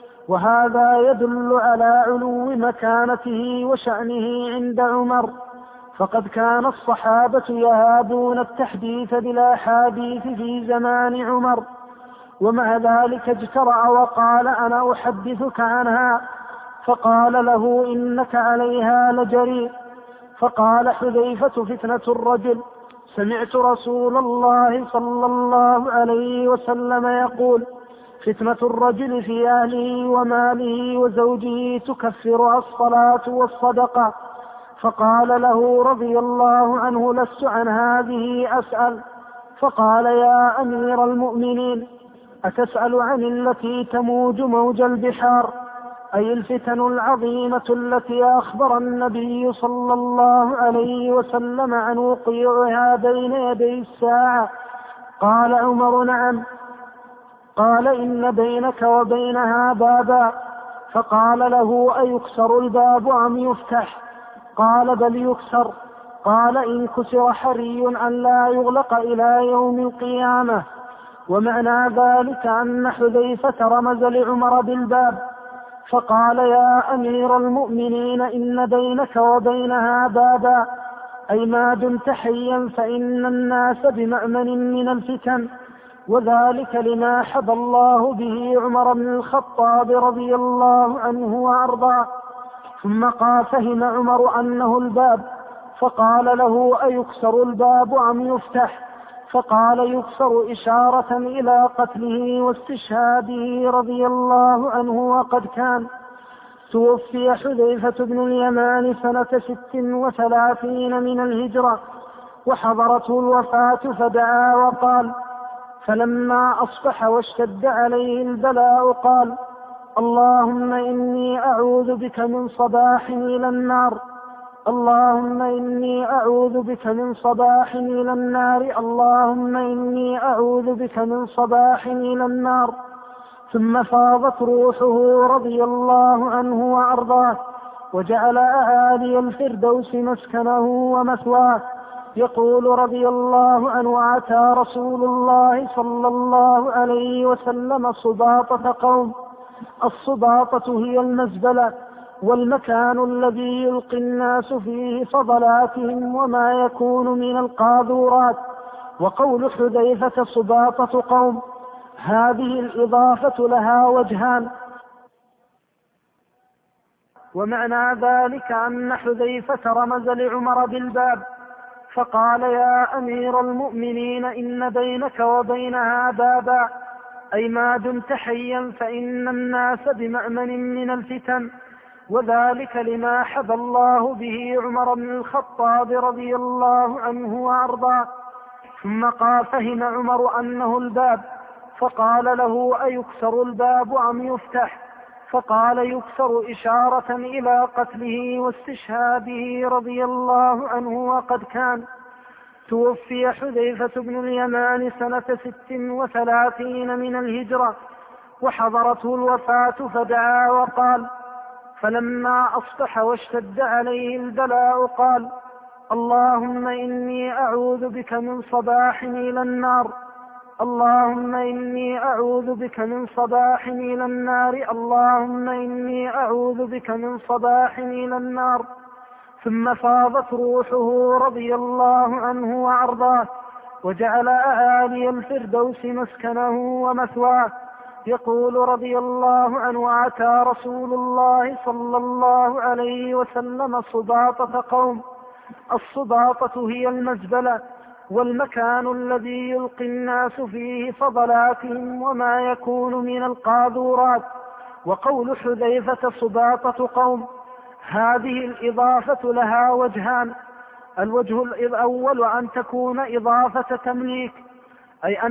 وهذا يدل على علو مكانته وشأنه عند عمر، فقد كان الصحابة يهابون التحديث بالأحاديث في زمان عمر، ومع ذلك اجترأ وقال: أنا أحدثك عنها. فقال له: إنك عليها لجريء. فقال حذيفة: فتنة الرجل، سمعت رسول الله صلى الله عليه وسلم يقول: فتنة الرجل في أهله وماله وزوجه تكفرها الصلاة والصدقة. فقال له رضي الله عنه: لست عن هذه أسأل. فقال: يا أمير المؤمنين، أتسأل عن التي تموج موج البحار، أي الفتن العظيمة التي أخبر النبي صلى الله عليه وسلم عن وقوعها بين يدي الساعة؟ قال عمر: نعم. قال: إن بينك وبينها بابا. فقال له: أيكسر الباب أم يفتح؟ قال: بل يكسر. قال: إن كسر حري أن لا يغلق إلى يوم القيامة. ومعنى ذلك أن حذيفة رمز لعمر بالباب، فقال: يا أمير المؤمنين، إن بينك وبينها بابا، أي ما دمت حيا فإن الناس بمأمن من الفتن. وذلك لما حبى الله به عمر بن الخطاب رضي الله عنه وأرضاه. ثم قال: فهم عمر أنه الباب، فقال له: أيكسر الباب أم يفتح؟ فقال: يكسر، إشارة إلى قتله واستشهاده رضي الله عنه. وقد كان توفي حذيفة بن اليمان سنة 36 من الهجرة، وحضرته الوفاة فدعا وقال: فلما أصبح واشتد عليه البلاء قال: اللهم إني أعوذ بك من صباح إلى النار، اللهم إني أعوذ بك من صباح إلى النار، اللهم إني أعوذ بك من صباح إلى النار. ثم فاضت روحه رضي الله عنه وأرضاه، وجعل أعالي الفردوس مسكنه ومثواه. يقول رضي الله عنه: أتى رسول الله صلى الله عليه وسلم صباطة قوم. الصباطة هي المزبلة، والمكان الذي يلقي الناس فيه فضلاتهم وما يكون من القاذورات. وقول حذيفة صباطة قوم، هذه الإضافة لها وجهان، ومعنى ذلك أن حذيفة رمز لعمر بالباب، فقال يا أمير المؤمنين إن بينك وبينها بابا، أي ما دمت حيا فإن الناس بمأمن من الفتن، وذلك لما حبى الله به عمر بن الخطاب رضي الله عنه وأرضاه. ثم قال فهم عمر أنه الباب، فقال له أيكسر الباب أم يفتح؟ فقال يكسر إشارة إلى قتله واستشهاده رضي الله عنه. وقد كان توفي حذيفة بن اليمان سنة 36 من الهجرة، وحضرته الوفاة فدعا وقال: فلما أصبح واشتد عليه البلاء قال: اللهم إني أعوذ بك من صباح إلى النار، اللهم إني أعوذ بك من صباح إلى النار، اللهم إني أعوذ بك من صباح إلى النار. ثم فاضت روحه رضي الله عنه وأرضاه، وجعل أعالي الفردوس مسكنه ومثواه. يقول رضي الله عنه: أتى رسول الله صلى الله عليه وسلم صباطة قوم. الصباطة هي المزبلة، والمكان الذي يلقي الناس فيه فضلاتهم وما يكون من القاذورات. وقول حذيفة صباطة قوم، هذه الإضافة لها وجهان: الوجه الأول أن تكون إضافة تمليك، أي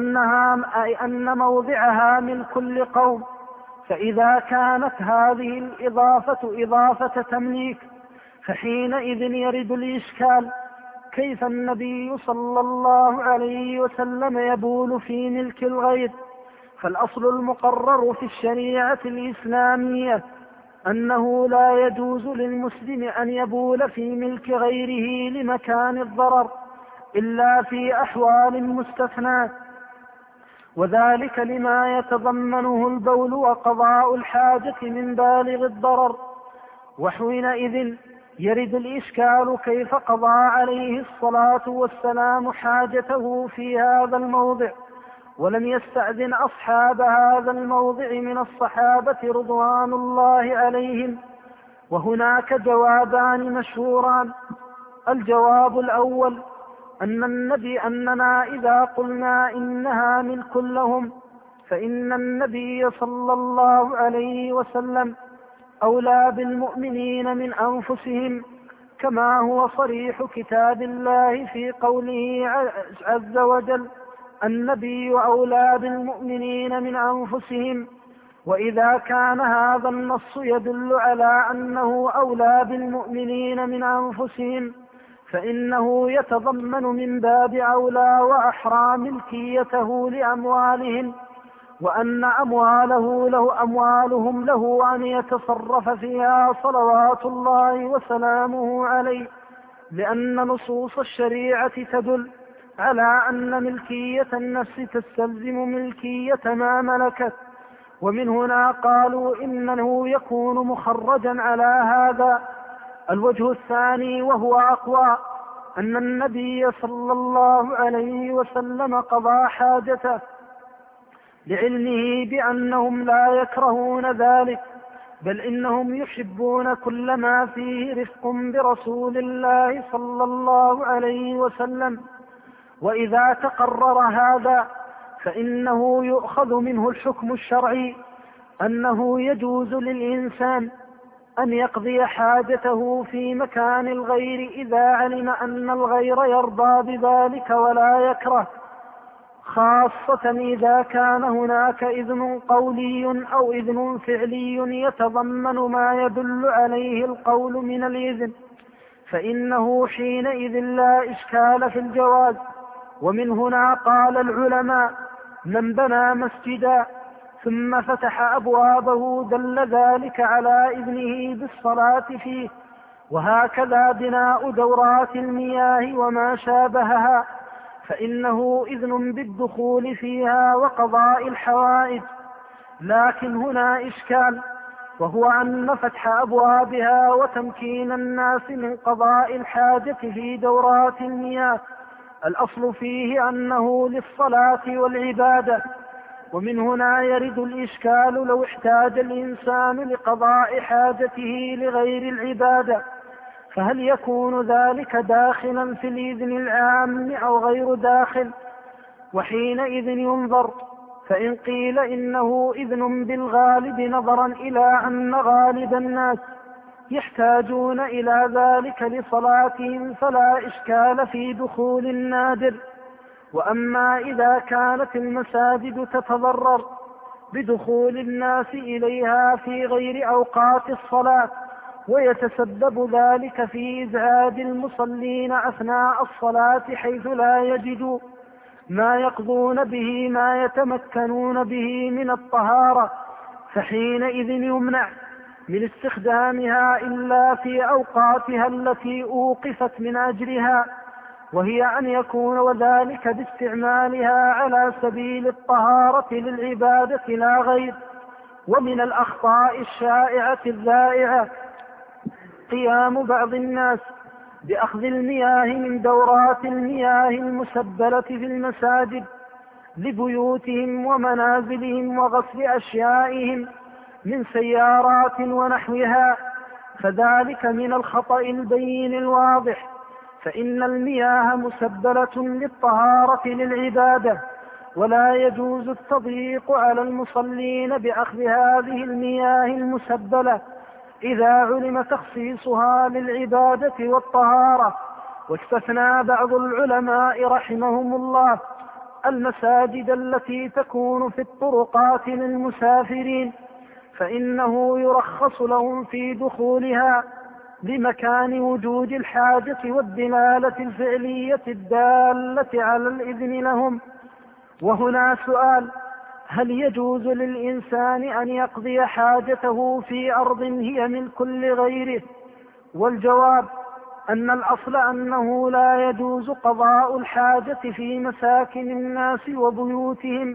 أن موضعها من كل قوم. فإذا كانت هذه الإضافة إضافة تمليك فحينئذ يرد الإشكال: كيف النبي صلى الله عليه وسلم يبول في ملك الغير؟ فالأصل المقرر في الشريعة الإسلامية أنه لا يجوز للمسلم أن يبول في ملك غيره لمكان الضرر إلا في أحوال مستثناة، وذلك لما يتضمنه البول وقضاء الحاجة من بالغ الضرر. وحينئذ يرد الإشكال: كيف قضى عليه الصلاة والسلام حاجته في هذا الموضع ولم يستأذن أصحاب هذا الموضع من الصحابة رضوان الله عليهم؟ وهناك جوابان مشهوران. الجواب الأول أننا إذا قلنا إنها ملك لهم فإن النبي صلى الله عليه وسلم أولى بالمؤمنين من أنفسهم، كما هو صريح كتاب الله في قوله عز وجل: النبي أولى بالمؤمنين من أنفسهم. وإذا كان هذا النص يدل على أنه أولى بالمؤمنين من أنفسهم فإنه يتضمن من باب أولى وأحرى ملكيته لأموالهم، وأن أموالهم له أن يتصرف فيها صلوات الله وسلامه عليه، لأن نصوص الشريعة تدل على أن ملكية النفس تستلزم ملكية ما ملكت. ومن هنا قالوا إنه يكون مخرجا على هذا. الوجه الثاني وهو أقوى أن النبي صلى الله عليه وسلم قضى حاجته لعلمه بأنهم لا يكرهون ذلك، بل إنهم يحبون كل ما فيه رفق برسول الله صلى الله عليه وسلم. وإذا تقرر هذا فإنه يؤخذ منه الحكم الشرعي أنه يجوز للإنسان أن يقضي حاجته في مكان الغير إذا علم أن الغير يرضى بذلك ولا يكره، خاصة إذا كان هناك إذن قولي أو إذن فعلي يتضمن ما يدل عليه القول من الإذن، فإنه حينئذ لا إشكال في الجواز. ومن هنا قال العلماء: من بنى مسجدا ثم فتح أبوابه دل ذلك على إذنه بالصلاة فيه. وهكذا بناء دورات المياه وما شابهها فإنه إذن بالدخول فيها وقضاء الحوائج. لكن هنا إشكال، وهو أن فتح أبوابها وتمكين الناس من قضاء الحاجة في دورات المياه الأصل فيه أنه للصلاة والعبادة. ومن هنا يرد الإشكال لو احتاج الإنسان لقضاء حاجته لغير العبادة، فهل يكون ذلك داخلا في الإذن العام أو غير داخل؟ وحينئذ ينظر، فإن قيل إنه إذن بالغالب نظرا إلى أن غالب الناس يحتاجون إلى ذلك لصلاتهم فلا إشكال في دخول النادر. وأما إذا كانت المساجد تتضرر بدخول الناس إليها في غير أوقات الصلاة ويتسبب ذلك في إزعاج المصلين أثناء الصلاة حيث لا يجدوا ما يقضون به ما يتمكنون به من الطهارة، فحينئذ يمنع من استخدامها إلا في أوقاتها التي أوقفت من أجلها، وهي أن يكون وذلك باستعمالها على سبيل الطهارة للعبادة لا غير. ومن الأخطاء الشائعة الذائعة قيام بعض الناس بأخذ المياه من دورات المياه المسبلة في المساجد لبيوتهم ومنازلهم وغسل أشيائهم من سيارات ونحوها، فذلك من الخطأ البين الواضح، فإن المياه مسبلة للطهارة للعبادة، ولا يجوز التضييق على المصلين بأخذ هذه المياه المسبلة إذا علم تخصيصها للعبادة والطهارة. واستثنى بعض العلماء رحمهم الله المساجد التي تكون في الطرقات للمسافرين، فإنه يرخص لهم في دخولها لمكان وجود الحاجة والدلالة الفعلية الدالة على الإذن لهم. وهنا سؤال: هل يجوز للإنسان أن يقضي حاجته في أرض هي ملك لغيره؟ والجواب أن الأصل أنه لا يجوز قضاء الحاجة في مساكن الناس وبيوتهم،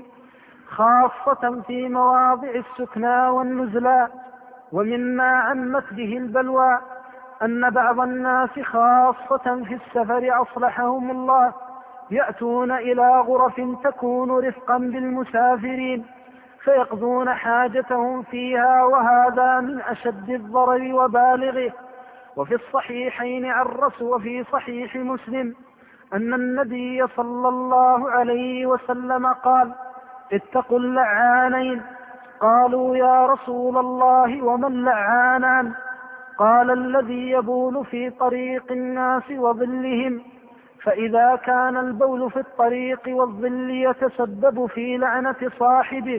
خاصة في مواضع السكنى والنزلاء. ومما عمت به البلوى أن بعض الناس خاصة في السفر أصلحهم الله يأتون إلى غرف تكون رفقا بالمسافرين فيقضون حاجتهم فيها، وهذا من أشد الضرر وبالغه. وفي الصحيحين عن وفي صحيح مسلم أن النبي صلى الله عليه وسلم قال: اتقوا اللعانين. قالوا: يا رسول الله وما اللعانان؟ قال: الذي يبول في طريق الناس وظلهم، فإذا كان البول في الطريق والظل يتسبب في لعنة صاحبه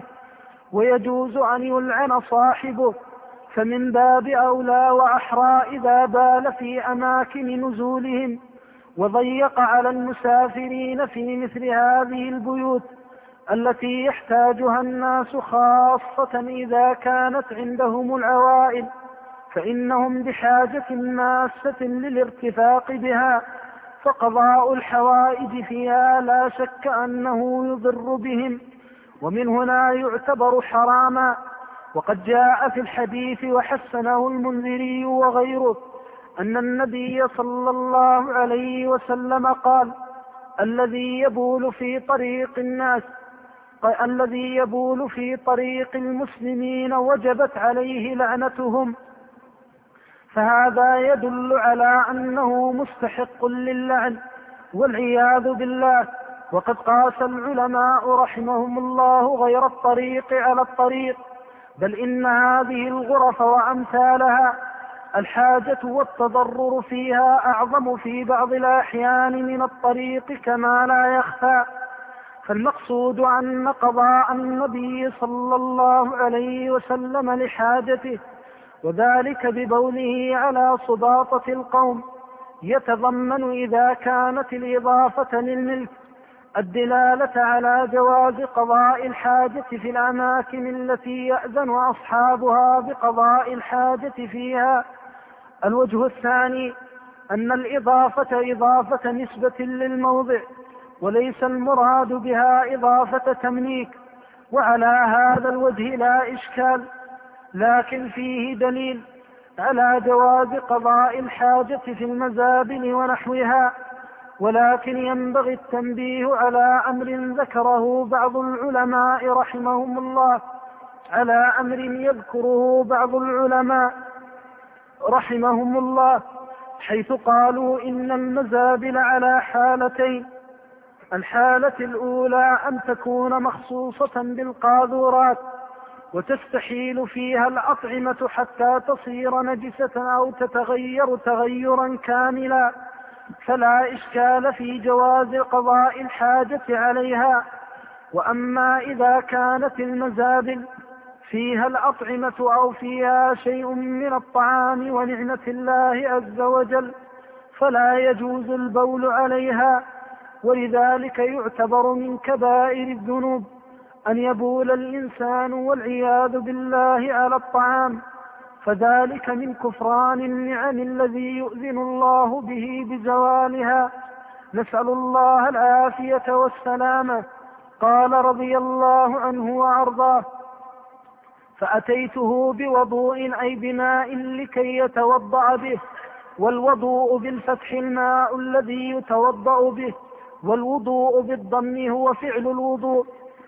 ويجوز أن يلعن صاحبه، فمن باب أولى وأحرى إذا بال في أماكن نزولهم وضيق على المسافرين في مثل هذه البيوت التي يحتاجها الناس، خاصة إذا كانت عندهم العوائل، فإنهم بحاجة ماسة للارتفاق بها، فقضاء الحوائج فيها لا شك أنه يضر بهم، ومن هنا يعتبر حراما. وقد جاء في الحديث وحسنه المنذري وغيره أن النبي صلى الله عليه وسلم قال: الذي يبول في طريق المسلمين وجبت عليه لعنتهم. فهذا يدل على أنه مستحق للعن والعياذ بالله. وقد قاس العلماء رحمهم الله غير الطريق على الطريق، بل إن هذه الغرف وأمثالها الحاجة والتضرر فيها أعظم في بعض الأحيان من الطريق كما لا يخفى. فالمقصود أن قضاء النبي صلى الله عليه وسلم لحاجته وذلك ببوله على صباطة القوم يتضمن إذا كانت الإضافة للملك الدلالة على جواز قضاء الحاجة في الأماكن التي يأذن أصحابها بقضاء الحاجة فيها. الوجه الثاني أن الإضافة إضافة نسبة للموضع وليس المراد بها إضافة تمليك، وعلى هذا الوجه لا إشكال، لكن فيه دليل على جواز قضاء الحاجة في المزابل ونحوها. ولكن ينبغي التنبيه على أمر ذكره بعض العلماء رحمهم الله، على أمر يذكره بعض العلماء رحمهم الله حيث قالوا إن المزابل على حالتين: الحالة الأولى أن تكون مخصوصة بالقاذورات وتستحيل فيها الأطعمة حتى تصير نجسة أو تتغير تغيرا كاملا، فلا إشكال في جواز قضاء الحاجة عليها. وأما إذا كانت المزابل فيها الأطعمة أو فيها شيء من الطعام ونعمة الله عز وجل فلا يجوز البول عليها، ولذلك يعتبر من كبائر الذنوب أن يبول الإنسان والعياذ بالله على الطعام، فذلك من كفران النعم الذي يؤذن الله به بزوالها، نسأل الله العافية والسلامة. قال رضي الله عنه وأرضاه: فأتيته بوضوء أي بماء لكي يتوضأ به، والوضوء بالفتح الماء الذي يتوضأ به، والوضوء بالضم هو فعل الوضوء.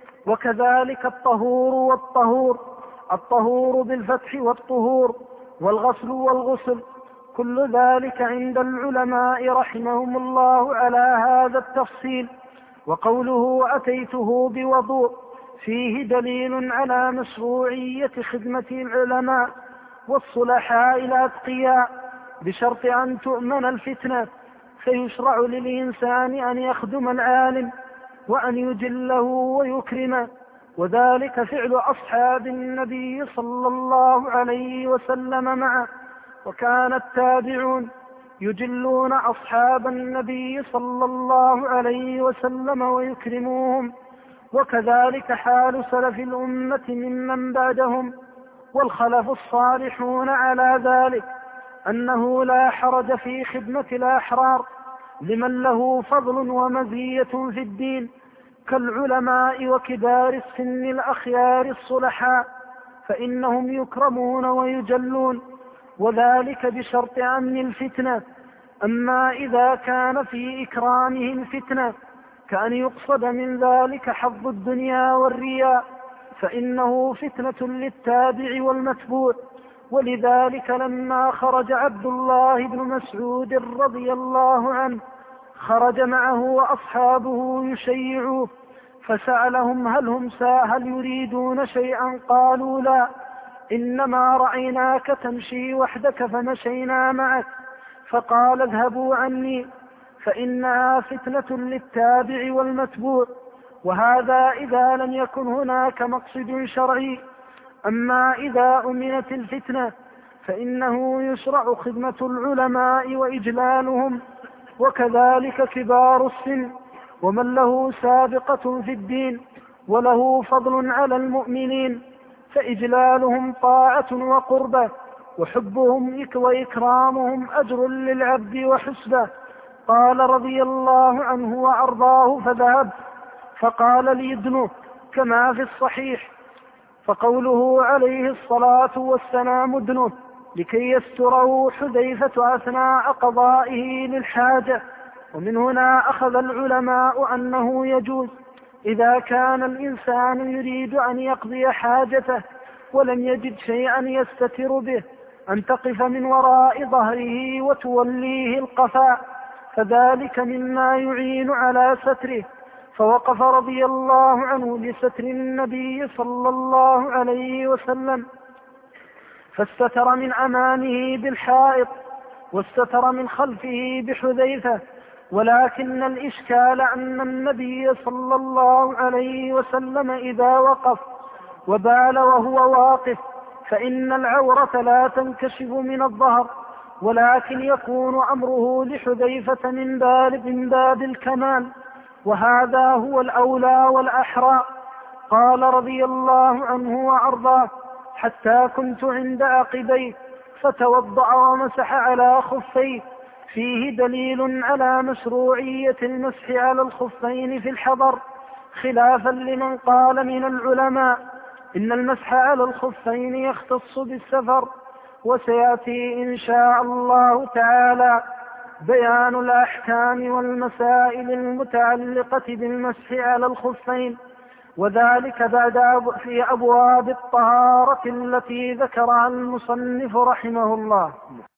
وكذلك الطهور والطهور، الطهور بالفتح والطهور، والغسل والغسل، كل ذلك عند العلماء رحمهم الله على هذا التفصيل. وقوله أتيته بوضوء فيه دليل على مشروعية خدمة العلماء والصلحاء الأتقياء بشرط أن تؤمن الفتنة، فيشرع للإنسان أن يخدم العالم وأن يجله ويكرمه، وذلك فعل أصحاب النبي صلى الله عليه وسلم معه. وكان التابعون يجلون أصحاب النبي صلى الله عليه وسلم ويكرموهم، وكذلك حال سلف الأمة ممن بعدهم والخلف الصالحون على ذلك، أنه لا حرج في خدمة الأحرار لمن له فضل ومزية في الدين كالعلماء وكبار السن الأخيار الصلحاء، فإنهم يكرمون ويجلون، وذلك بشرط أمن الفتنة. أما إذا كان في إكرامهم فتنة كأن يقصد من ذلك حظ الدنيا والرياء فإنه فتنة للتابع والمتبوع. ولذلك لما خرج عبد الله بن مسعود رضي الله عنه خرج معه وأصحابه يشيعوه، فسألهم هل يريدون شيئا؟ قالوا لا، إنما رأيناك تمشي وحدك فمشينا معك. فقال اذهبوا عني فإنها فتنة للتابع والمتبوع، وهذا إذا لم يكن هناك مقصد شرعي. أما إذا أمنت الفتنة فإنه يشرع خدمة العلماء وإجلالهم، وكذلك كبار السن ومن له سابقة في الدين وله فضل على المؤمنين، فإجلالهم طاعة وقربة، وحبهم وإكرامهم أجر للعبد وحسبه. قال رضي الله عنه وأرضاه: فذهب فقال لي ادنه كما في الصحيح. فقوله عليه الصلاة والسلام ادنه لكي يستره حذيفة أثناء قضائه للحاجة. ومن هنا أخذ العلماء أنه يجوز إذا كان الإنسان يريد أن يقضي حاجته ولم يجد شيئا يستتر به أن تقف من وراء ظهره وتوليه القفاء، فذلك مما يعين على ستره. فوقف رضي الله عنه لستر النبي صلى الله عليه وسلم، فاستتر من أمامه بالحائط واستتر من خلفه بحذيفة. ولكن الإشكال أن النبي صلى الله عليه وسلم إذا وقف وبال وهو واقف فإن العورة لا تنكشف من الظهر، ولكن يكون أمره لحذيفة من باب الكمال، وهذا هو الأولى والأحرى. قال رضي الله عنه وأرضاه: حتى كنت عند عقبيه فتوضأ ومسح على خفيه، فيه دليل على مشروعية المسح على الخفين في الحضر، خلافا لمن قال من العلماء إن المسح على الخفين يختص بالسفر. وسيأتي إن شاء الله تعالى بيان الأحكام والمسائل المتعلقة بالمسح على الخفين، وذلك في أبواب الطهارة التي ذكرها المصنف رحمه الله.